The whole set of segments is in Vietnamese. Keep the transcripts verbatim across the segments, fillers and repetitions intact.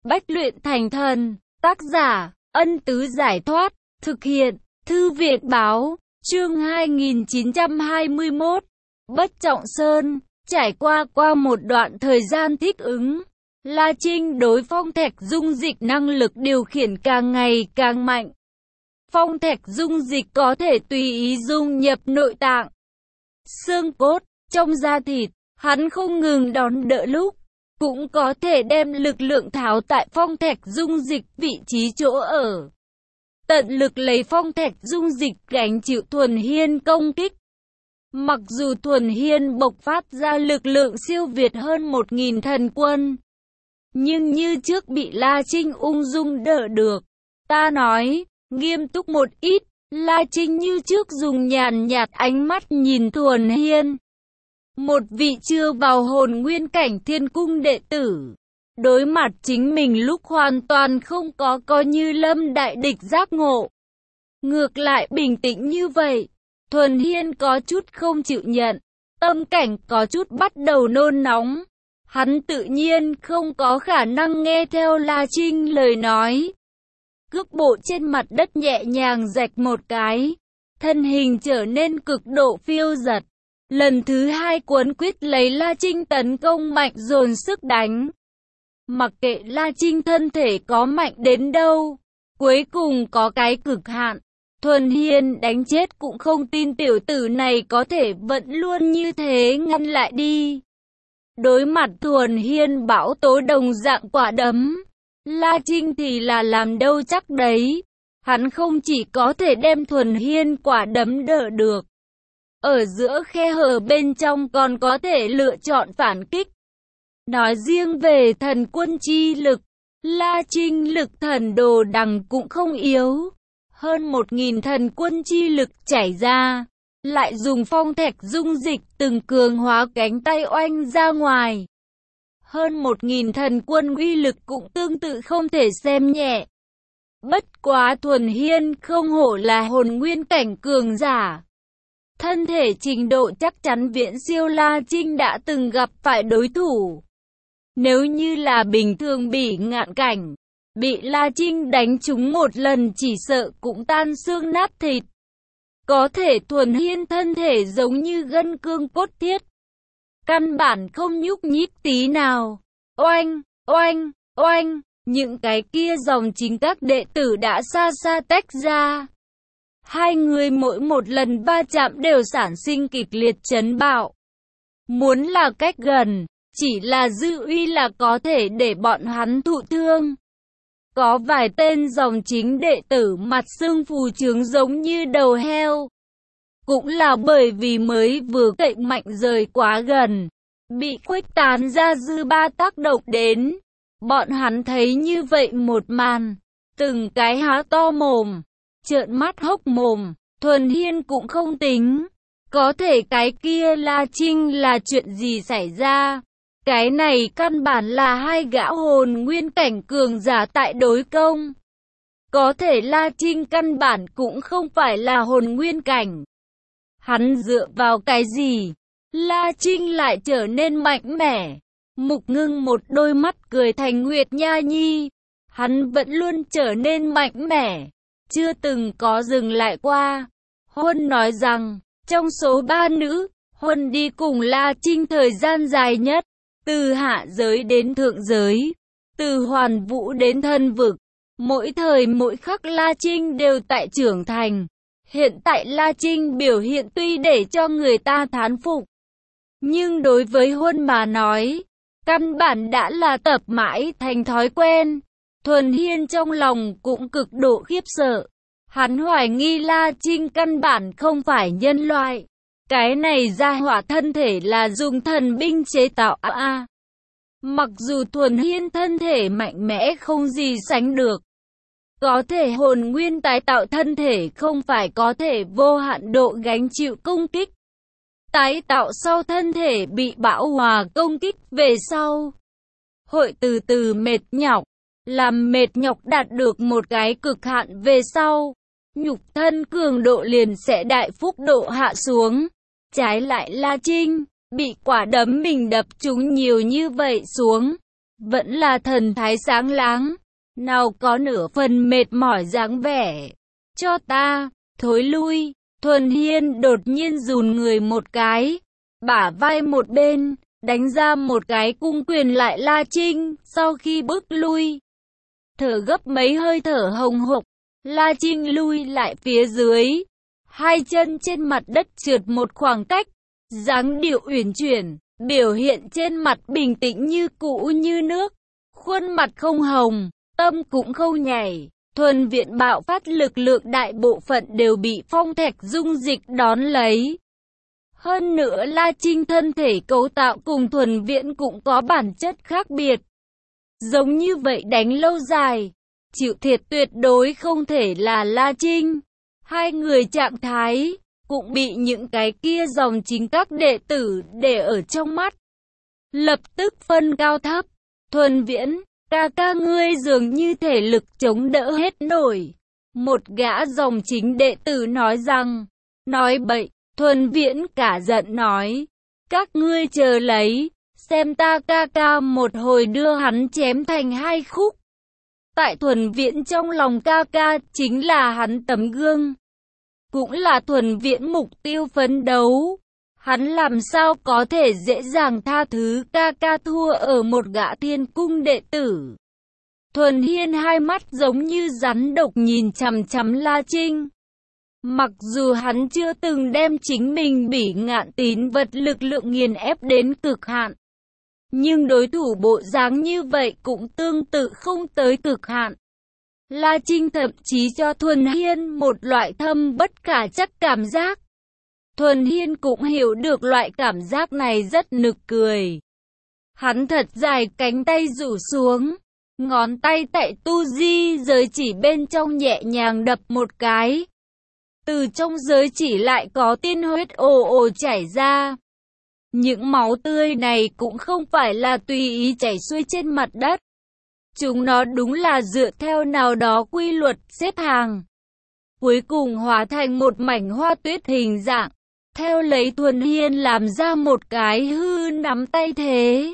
Bách luyện thành thần. Tác giả, Ân Tứ Giải Thoát. Thực hiện, Thư Việt Báo. Chương hai nghìn chín trăm hai mươi mốt. Bất Trọng Sơn. Trải qua qua một đoạn thời gian thích ứng, La Trinh đối phong thạch dung dịch năng lực điều khiển càng ngày càng mạnh. Phong thạch dung dịch có thể tùy ý dung nhập nội tạng, xương cốt, trong da thịt, hắn không ngừng đón đỡ lúc, cũng có thể đem lực lượng tháo tại phong thạch dung dịch vị trí chỗ ở. Tận lực lấy phong thạch dung dịch gánh chịu Thuần Hiên công kích. Mặc dù Thuần Hiên bộc phát ra lực lượng siêu việt hơn một nghìn thần quân, nhưng như trước bị La Trinh ung dung đỡ được. Ta nói, nghiêm túc một ít, La Trinh như trước dùng nhàn nhạt ánh mắt nhìn Thuần Hiên. Một vị chưa vào hồn nguyên cảnh thiên cung đệ tử, đối mặt chính mình lúc hoàn toàn không có coi như lâm đại địch giác ngộ. Ngược lại bình tĩnh như vậy, Thuần Hiên có chút không chịu nhận, tâm cảnh có chút bắt đầu nôn nóng. Hắn tự nhiên không có khả năng nghe theo La Trinh lời nói. Cước bộ trên mặt đất nhẹ nhàng rạch một cái, thân hình trở nên cực độ phiêu dật. Lần thứ hai cuốn quyết lấy La Trinh tấn công mạnh dồn sức đánh. Mặc kệ La Trinh thân thể có mạnh đến đâu, cuối cùng có cái cực hạn. Thuần Hiên đánh chết cũng không tin tiểu tử này có thể vẫn luôn như thế ngăn lại đi. Đối mặt Thuần Hiên bão tố đồng dạng quả đấm, La Trinh thì là làm đâu chắc đấy. Hắn không chỉ có thể đem Thuần Hiên quả đấm đỡ được, ở giữa khe hở bên trong còn có thể lựa chọn phản kích. Nói riêng về thần quân chi lực, La Trinh lực thần đồ đằng cũng không yếu. Hơn một nghìn thần quân chi lực chảy ra, lại dùng phong thạch dung dịch từng cường hóa cánh tay oanh ra ngoài. Hơn một nghìn thần quân uy lực cũng tương tự không thể xem nhẹ. Bất quá Thuần Hiên không hổ là hồn nguyên cảnh cường giả. Thân thể trình độ chắc chắn viễn siêu La Trinh đã từng gặp phải đối thủ. Nếu như là bình thường Bỉ Ngạn cảnh, bị La Trinh đánh trúng một lần chỉ sợ cũng tan xương nát thịt. Có thể Thuần Hiên thân thể giống như gân cương cốt thiết, căn bản không nhúc nhích tí nào. Oanh, oanh, oanh, những cái kia dòng chính các đệ tử đã xa xa tách ra. Hai người mỗi một lần va chạm đều sản sinh kịch liệt chấn bạo. Muốn là cách gần, chỉ là dư uy là có thể để bọn hắn thụ thương. Có vài tên dòng chính đệ tử mặt xương phù trướng giống như đầu heo. Cũng là bởi vì mới vừa cậy mạnh rời quá gần, bị khuếch tán ra dư ba tác động đến. Bọn hắn thấy như vậy một màn, từng cái há to mồm, trợn mắt hốc mồm. Thuần Hiên cũng không tính, có thể cái kia La Trinh là chuyện gì xảy ra? Cái này căn bản là hai gã hồn nguyên cảnh cường giả tại đối công. Có thể La Trinh căn bản cũng không phải là hồn nguyên cảnh. Hắn dựa vào cái gì? La Trinh lại trở nên mạnh mẽ. Mục Ngưng một đôi mắt cười thành Nguyệt Nha Nhi. Hắn vẫn luôn trở nên mạnh mẽ, chưa từng có dừng lại qua. Huân nói rằng, trong số ba nữ, Huân đi cùng La Trinh thời gian dài nhất. Từ hạ giới đến thượng giới, từ hoàn vũ đến thân vực, mỗi thời mỗi khắc La Trinh đều tại trưởng thành. Hiện tại La Trinh biểu hiện tuy để cho người ta thán phục, nhưng đối với Huân mà nói, căn bản đã là tập mãi thành thói quen. Thuần Hiên trong lòng cũng cực độ khiếp sợ. Hắn hoài nghi La Trinh căn bản không phải nhân loại. Cái này gia hỏa thân thể là dùng thần binh chế tạo a à. Mặc dù Thuần Hiên thân thể mạnh mẽ không gì sánh được, có thể hồn nguyên tái tạo thân thể không phải có thể vô hạn độ gánh chịu công kích. Tái tạo sau thân thể bị bão hòa công kích về sau, hội từ từ mệt nhọc, làm mệt nhọc đạt được một cái cực hạn về sau, nhục thân cường độ liền sẽ đại phúc độ hạ xuống. Trái lại La Trinh, bị quả đấm mình đập trúng nhiều như vậy xuống, vẫn là thần thái sáng láng, nào có nửa phần mệt mỏi dáng vẻ. Cho ta, thối lui. Thuần Hiên đột nhiên rùn người một cái, bả vai một bên, đánh ra một cái cung quyền lại La Trinh, sau khi bước lui. Thở gấp mấy hơi thở hồng hộc, La Trinh lui lại phía dưới, hai chân trên mặt đất trượt một khoảng cách, dáng điệu uyển chuyển, biểu hiện trên mặt bình tĩnh như cũ như nước, khuôn mặt không hồng, tâm cũng không nhảy. Thuần viện bạo phát lực lượng đại bộ phận đều bị phong thạch dung dịch đón lấy. Hơn nữa La Trinh thân thể cấu tạo cùng thuần viện cũng có bản chất khác biệt. Giống như vậy đánh lâu dài, chịu thiệt tuyệt đối không thể là La Trinh. Hai người trạng thái cũng bị những cái kia dòng chính các đệ tử để ở trong mắt. Lập tức phân cao thấp. Thuần viễn, ca ca ngươi dường như thể lực chống đỡ hết nổi. Một gã dòng chính đệ tử nói rằng, nói bậy. Thuần viễn cả giận nói, các ngươi chờ lấy, xem ta ca ca một hồi đưa hắn chém thành hai khúc. Tại thuần viễn trong lòng ca ca chính là hắn tấm gương, cũng là thuần viễn mục tiêu phấn đấu. Hắn làm sao có thể dễ dàng tha thứ ca ca thua ở một gã thiên cung đệ tử. Thuần Hiên hai mắt giống như rắn độc nhìn chằm chằm La Trinh. Mặc dù hắn chưa từng đem chính mình Bỉ Ngạn Tín vật lực lượng nghiền ép đến cực hạn, nhưng đối thủ bộ dáng như vậy cũng tương tự không tới cực hạn. La Trinh thậm chí cho Thuần Hiên một loại thâm bất khả chắc cảm giác. Thuần Hiên cũng hiểu được loại cảm giác này rất nực cười. Hắn thật dài cánh tay rủ xuống, ngón tay tại tu di giới chỉ bên trong nhẹ nhàng đập một cái. Từ trong giới chỉ lại có tiên huyết ồ ồ chảy ra. Những máu tươi này cũng không phải là tùy ý chảy xuôi trên mặt đất. Chúng nó đúng là dựa theo nào đó quy luật xếp hàng. Cuối cùng hóa thành một mảnh hoa tuyết hình dạng. Theo lấy Thuần Hiên làm ra một cái hư nắm tay thế.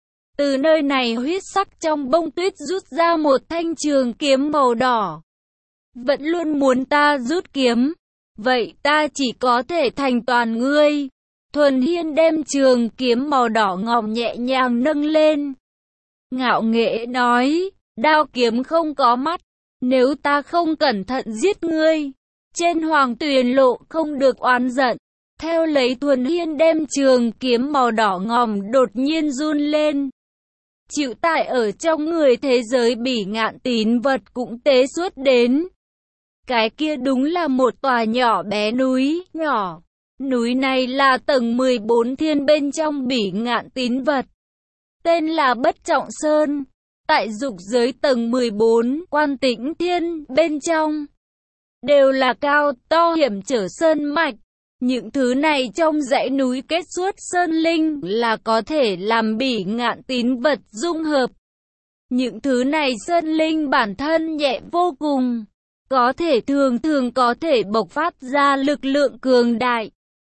Từ nơi này huyết sắc trong bông tuyết rút ra một thanh trường kiếm màu đỏ. Vẫn luôn muốn ta rút kiếm. Vậy ta chỉ có thể thành toàn ngươi. Thuần Hiên đem trường kiếm màu đỏ ngòm nhẹ nhàng nâng lên. Ngạo nghễ nói, đao kiếm không có mắt. Nếu ta không cẩn thận giết ngươi, trên hoàng tuyền lộ không được oán giận. Theo lấy Thuần Hiên đem trường kiếm màu đỏ ngòm đột nhiên run lên. Chịu tại ở trong người thế giới Bỉ Ngạn Tín vật cũng tế suốt đến. Cái kia đúng là một tòa nhỏ bé núi nhỏ. Núi này là tầng mười bốn thiên bên trong Bỉ Ngạn Tín vật. Tên là Bất Trọng Sơn. Tại dục giới tầng mười bốn, Quan Tĩnh Thiên bên trong. Đều là cao to hiểm trở sơn mạch. Những thứ này trong dãy núi kết xuất sơn linh là có thể làm Bỉ Ngạn Tín vật dung hợp. Những thứ này sơn linh bản thân nhẹ vô cùng. Có thể thường thường có thể bộc phát ra lực lượng cường đại.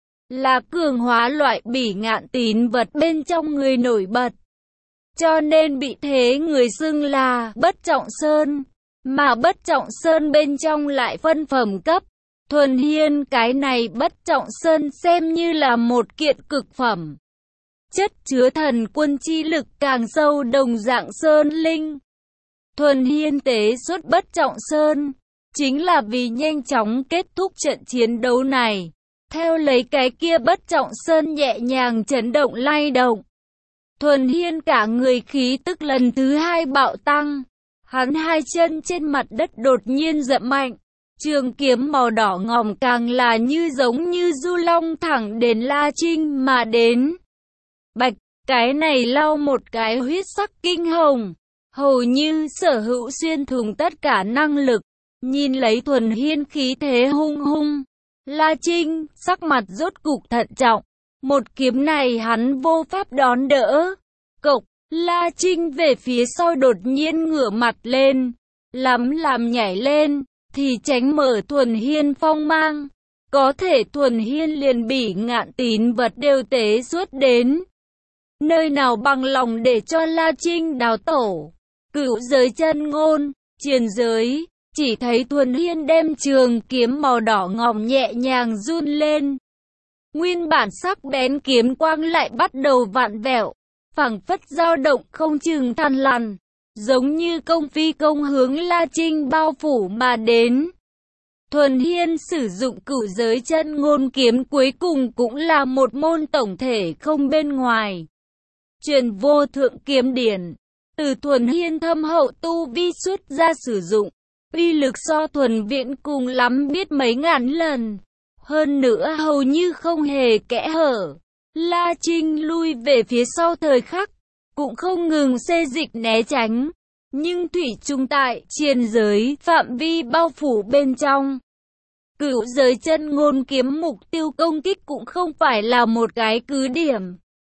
Là cường hóa loại Bỉ Ngạn Tín vật bên trong người nổi bật. Cho nên bị thế người xưng là Bất Trọng Sơn. Mà Bất Trọng Sơn bên trong lại phân phẩm cấp. Thuần Hiên cái này Bất Trọng Sơn xem như là một kiện cực phẩm. Chất chứa thần quân chi lực càng sâu đồng dạng sơn linh. Thuần Hiên tế xuất Bất Trọng Sơn. Chính là vì nhanh chóng kết thúc trận chiến đấu này. Theo lấy cái kia Bất Trọng Sơn nhẹ nhàng chấn động lay động. Thuần Hiên cả người khí tức lần thứ hai bạo tăng. Hắn hai chân trên mặt đất đột nhiên dậm mạnh. Trường kiếm màu đỏ ngòm càng là như giống như du long thẳng đến La Trinh mà đến. Bạch, cái này lau một cái huyết sắc kinh hồng. Hầu như sở hữu xuyên thủng tất cả năng lực. Nhìn lấy Thuần Hiên khí thế hung hung. La Trinh, sắc mặt rốt cục thận trọng. Một kiếm này hắn vô pháp đón đỡ. Cộc, La Trinh về phía sau đột nhiên ngửa mặt lên. Lắm làm nhảy lên, thì tránh mở Thuần Hiên phong mang. Có thể Thuần Hiên liền Bỉ Ngạn Tín vật đều tế suốt đến. nơi nào bằng lòng để cho La Trinh đào tổ. Cửu giới chân ngôn, triền giới, chỉ thấy Thuần Hiên đem trường kiếm màu đỏ ngòm nhẹ nhàng run lên. Nguyên bản sắc bén kiếm quang lại bắt đầu vặn vẹo, phảng phất dao động không chừng thằn lằn, giống như công phi công hướng La Trinh bao phủ mà đến. Thuần Hiên sử dụng cửu giới chân ngôn kiếm cuối cùng cũng là một môn tổng thể không bên ngoài. Truyền vô thượng kiếm điển, từ Thuần Hiên thâm hậu tu vi xuất ra sử dụng, uy lực so Thuần Viễn cùng lắm biết mấy ngàn lần. Hơn nữa hầu như không hề kẽ hở. La Trinh lui về phía sau thời khắc, cũng không ngừng xê dịch né tránh. Nhưng thủy chung tại triền giới phạm vi bao phủ bên trong. Cửu giới chân ngôn kiếm mục tiêu công kích cũng không phải là một cái cứ điểm,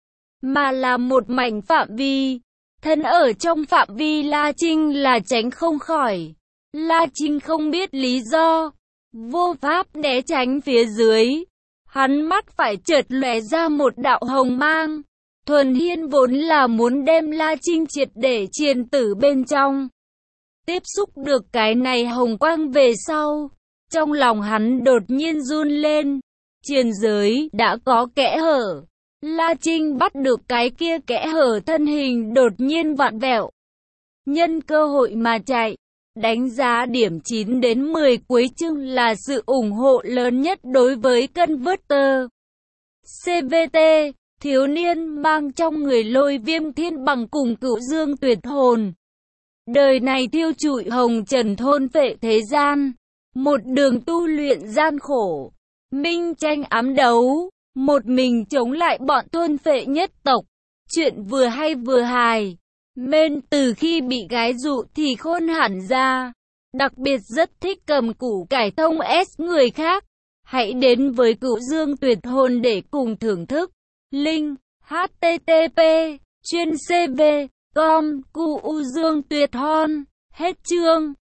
mà là một mảnh phạm vi. Thân ở trong phạm vi La Trinh là tránh không khỏi. La Trinh không biết lý do, vô pháp né tránh phía dưới. Hắn mắt phải chợt lóe ra một đạo hồng mang. Thuần Hiên vốn là muốn đem La Trinh triệt để triền tử bên trong. Tiếp xúc được cái này hồng quang về sau, trong lòng hắn đột nhiên run lên. Triền giới đã có kẽ hở. La Trinh bắt được cái kia kẽ hở, thân hình đột nhiên vặn vẹo. Nhân cơ hội mà chạy. Đánh giá điểm chín đến mười cuối chương là sự ủng hộ lớn nhất đối với Converter. xê vê tê, thiếu niên mang trong người Lôi Viêm Thiên Bằng cùng Cửu Dương Tuyệt Hồn. Đời này thiêu trụi hồng trần thôn phệ thế gian. Một đường tu luyện gian khổ. Minh tranh ám đấu. Một mình chống lại bọn thôn phệ nhất tộc. Chuyện vừa hay vừa hài. Mên từ khi bị gái dụ thì khôn hẳn ra. Đặc biệt rất thích cầm củ cải thông S người khác. Hãy đến với Cửu Dương Tuyệt Hồn để cùng thưởng thức. Link h t t p chuyên c v com cu u dương tuyệt hon. Hết chương.